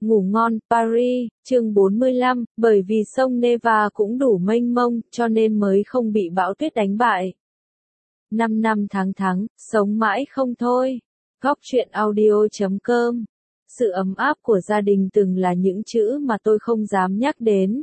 Ngủ ngon, Paris, chương 45, bởi vì sông Neva cũng đủ mênh mông, cho nên mới không bị bão tuyết đánh bại. 5 năm tháng, sống mãi không thôi. Góc truyện audio.com. Sự ấm áp của gia đình từng là những chữ mà tôi không dám nhắc đến.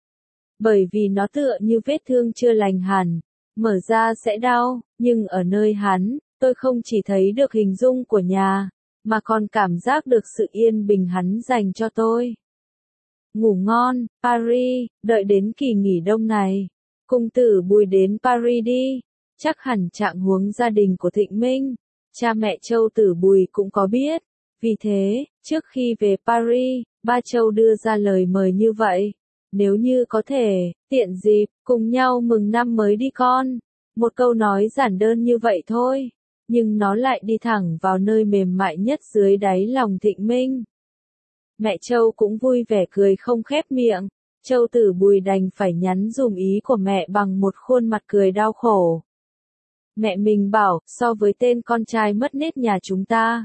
Bởi vì nó tựa như vết thương chưa lành hẳn, mở ra sẽ đau, nhưng ở nơi hắn, tôi không chỉ thấy được hình dung của nhà, mà còn cảm giác được sự yên bình hắn dành cho tôi. Ngủ ngon, Paris, đợi đến kỳ nghỉ đông này. Cung tử Bùi đến Paris đi. Chắc hẳn trạng huống gia đình của Thịnh Minh, cha mẹ Châu Tử Bùi cũng có biết. Vì thế, trước khi về Paris, ba Châu đưa ra lời mời như vậy. Nếu như có thể, tiện dịp, cùng nhau mừng năm mới đi con. Một câu nói giản đơn như vậy thôi, nhưng nó lại đi thẳng vào nơi mềm mại nhất dưới đáy lòng Thịnh Minh. Mẹ Châu cũng vui vẻ cười không khép miệng. Châu Tử Bùi đành phải nhắn dùm ý của mẹ bằng một khuôn mặt cười đau khổ. Mẹ mình bảo, so với tên con trai mất nết nhà chúng ta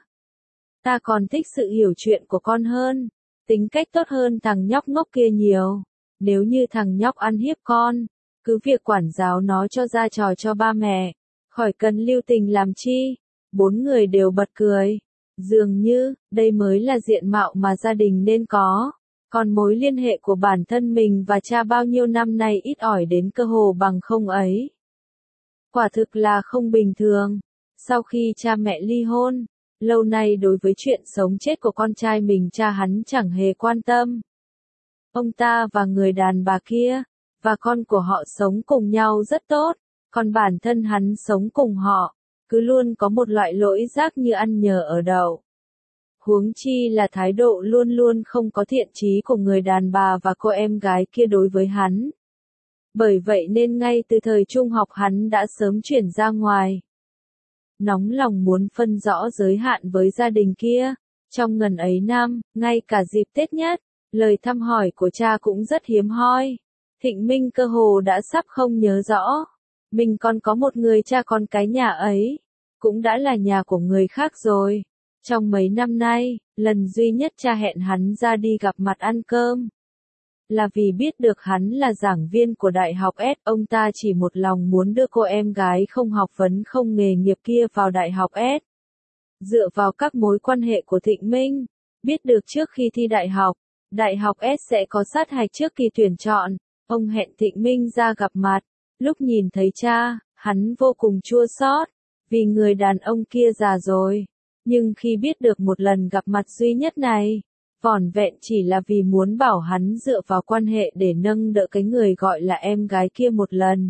còn thích sự hiểu chuyện của con hơn, tính cách tốt hơn thằng nhóc ngốc kia nhiều. Nếu như thằng nhóc ăn hiếp con, cứ việc quản giáo nó cho ra trò cho ba mẹ, khỏi cần lưu tình làm chi. Bốn người đều bật cười. Dường như, đây mới là diện mạo mà gia đình nên có. Còn mối liên hệ của bản thân mình và cha bao nhiêu năm nay ít ỏi đến cơ hồ bằng không ấy. Quả thực là không bình thường. Sau khi cha mẹ ly hôn, lâu nay đối với chuyện sống chết của con trai mình cha hắn chẳng hề quan tâm. Ông ta và người đàn bà kia, và con của họ sống cùng nhau rất tốt, còn bản thân hắn sống cùng họ, cứ luôn có một loại lỗi giác như ăn nhờ ở đậu. Huống chi là thái độ luôn luôn không có thiện chí của người đàn bà và cô em gái kia đối với hắn. Bởi vậy nên ngay từ thời trung học hắn đã sớm chuyển ra ngoài. Nóng lòng muốn phân rõ giới hạn với gia đình kia. Trong ngần ấy năm, ngay cả dịp Tết nhất, lời thăm hỏi của cha cũng rất hiếm hoi. Thịnh Minh cơ hồ đã sắp không nhớ rõ. Mình còn có một người cha con cái nhà ấy, cũng đã là nhà của người khác rồi. Trong mấy năm nay, lần duy nhất cha hẹn hắn ra đi gặp mặt ăn cơm, là vì biết được hắn là giảng viên của Đại học S. Ông ta chỉ một lòng muốn đưa cô em gái không học vấn không nghề nghiệp kia vào Đại học S. Dựa vào các mối quan hệ của Thịnh Minh, biết được trước khi thi Đại học S sẽ có sát hạch trước kỳ tuyển chọn. Ông hẹn Thịnh Minh ra gặp mặt. Lúc nhìn thấy cha, hắn vô cùng chua xót, vì người đàn ông kia già rồi. Nhưng khi biết được một lần gặp mặt duy nhất này, vỏn vẹn chỉ là vì muốn bảo hắn dựa vào quan hệ để nâng đỡ cái người gọi là em gái kia một lần.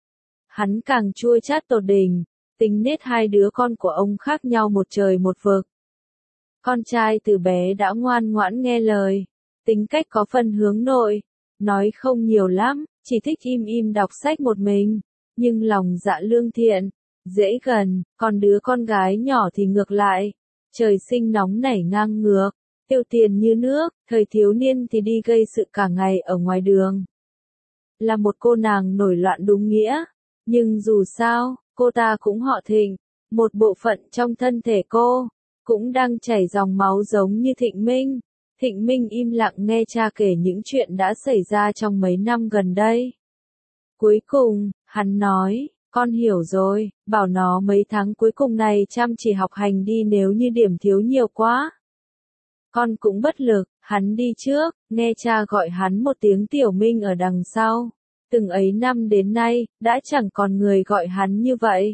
Hắn càng chua chát tột đỉnh, tính nết hai đứa con của ông khác nhau một trời một vực. Con trai từ bé đã ngoan ngoãn nghe lời, tính cách có phần hướng nội, nói không nhiều lắm, chỉ thích im im đọc sách một mình, nhưng lòng dạ lương thiện, dễ gần. Còn đứa con gái nhỏ thì ngược lại, trời sinh nóng nảy ngang ngược, tiêu tiền như nước, thời thiếu niên thì đi gây sự cả ngày ở ngoài đường. Là một cô nàng nổi loạn đúng nghĩa, nhưng dù sao, cô ta cũng họ Thịnh, một bộ phận trong thân thể cô cũng đang chảy dòng máu giống như Thịnh Minh. Thịnh Minh im lặng nghe cha kể những chuyện đã xảy ra trong mấy năm gần đây. Cuối cùng, hắn nói, con hiểu rồi, bảo nó mấy tháng cuối cùng này chăm chỉ học hành đi nếu như điểm thiếu nhiều quá. Con cũng bất lực, hắn đi trước, nghe cha gọi hắn một tiếng Tiểu Minh ở đằng sau. Từng ấy năm đến nay, đã chẳng còn người gọi hắn như vậy.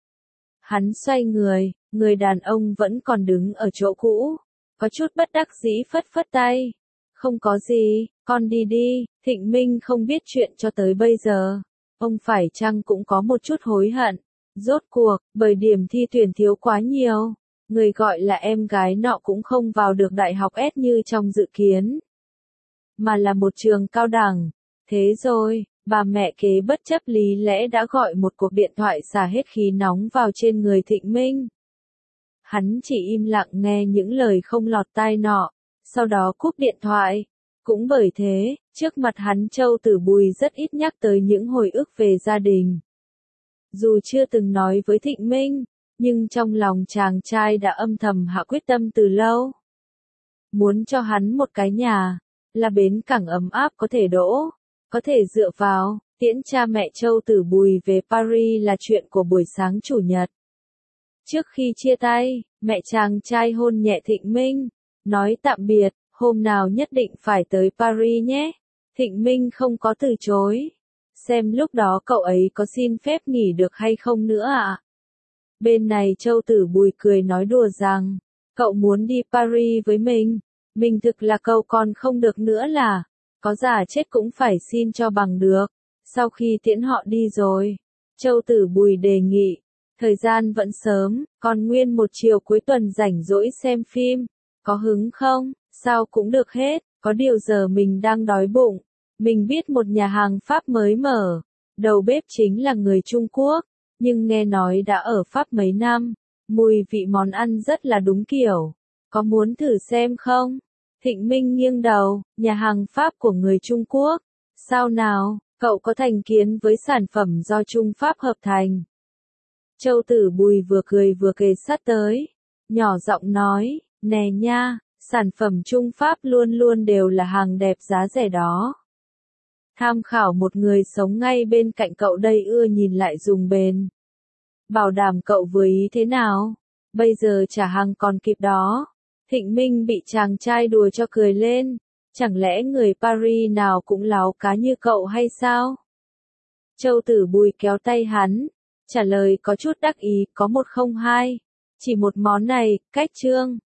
Hắn xoay người đàn ông vẫn còn đứng ở chỗ cũ. Có chút bất đắc dĩ phất phất tay. Không có gì, con đi đi. Thịnh Minh không biết chuyện cho tới bây giờ. Ông phải chăng cũng có một chút hối hận. Rốt cuộc, bởi điểm thi tuyển thiếu quá nhiều, người gọi là em gái nọ cũng không vào được Đại học S như trong dự kiến, mà là một trường cao đẳng. Thế rồi, bà mẹ kế bất chấp lý lẽ đã gọi một cuộc điện thoại xả hết khí nóng vào trên người Thịnh Minh. Hắn chỉ im lặng nghe những lời không lọt tai nọ, sau đó cúp điện thoại. Cũng bởi thế, trước mặt hắn Châu Tử Bùi rất ít nhắc tới những hồi ức về gia đình. Dù chưa từng nói với Thịnh Minh, nhưng trong lòng chàng trai đã âm thầm hạ quyết tâm từ lâu. muốn cho hắn một cái nhà, là bến cảng ấm áp có thể đỗ, có thể dựa vào. Tiễn cha mẹ Châu Tử Bùi về Paris là chuyện của buổi sáng chủ nhật. Trước khi chia tay, mẹ chàng trai hôn nhẹ Thịnh Minh, nói tạm biệt, hôm nào nhất định phải tới Paris nhé. Thịnh Minh không có từ chối. Xem lúc đó cậu ấy có xin phép nghỉ được hay không nữa ạ. Bên này Châu Tử Bùi cười nói đùa rằng, cậu muốn đi Paris với mình thực là cậu còn không được nữa là, có già chết cũng phải xin cho bằng được. Sau khi tiễn họ đi rồi, Châu Tử Bùi đề nghị, thời gian vẫn sớm, còn nguyên một chiều cuối tuần rảnh rỗi xem phim, có hứng không? Sao cũng được hết, có điều giờ mình đang đói bụng. Mình biết một nhà hàng Pháp mới mở, đầu bếp chính là người Trung Quốc, nhưng nghe nói đã ở Pháp mấy năm, mùi vị món ăn rất là đúng kiểu. Có muốn thử xem không? Thịnh Minh nghiêng đầu, nhà hàng Pháp của người Trung Quốc. Sao nào, cậu có thành kiến với sản phẩm do Trung Pháp hợp thành? Châu Tử Bùi vừa cười vừa kề sát tới, nhỏ giọng nói, nè nha, sản phẩm Trung Pháp luôn luôn đều là hàng đẹp giá rẻ đó. Tham khảo một người sống ngay bên cạnh cậu đây ưa nhìn lại dùng bền. Bảo đảm cậu vừa ý thế nào? Bây giờ trả hàng còn kịp đó. Thịnh Minh bị chàng trai đùa cho cười lên. Chẳng lẽ người Paris nào cũng láo cá như cậu hay sao? Châu Tử Bùi kéo tay hắn, trả lời có chút đắc ý, có 102. Chỉ một món này, cách trương.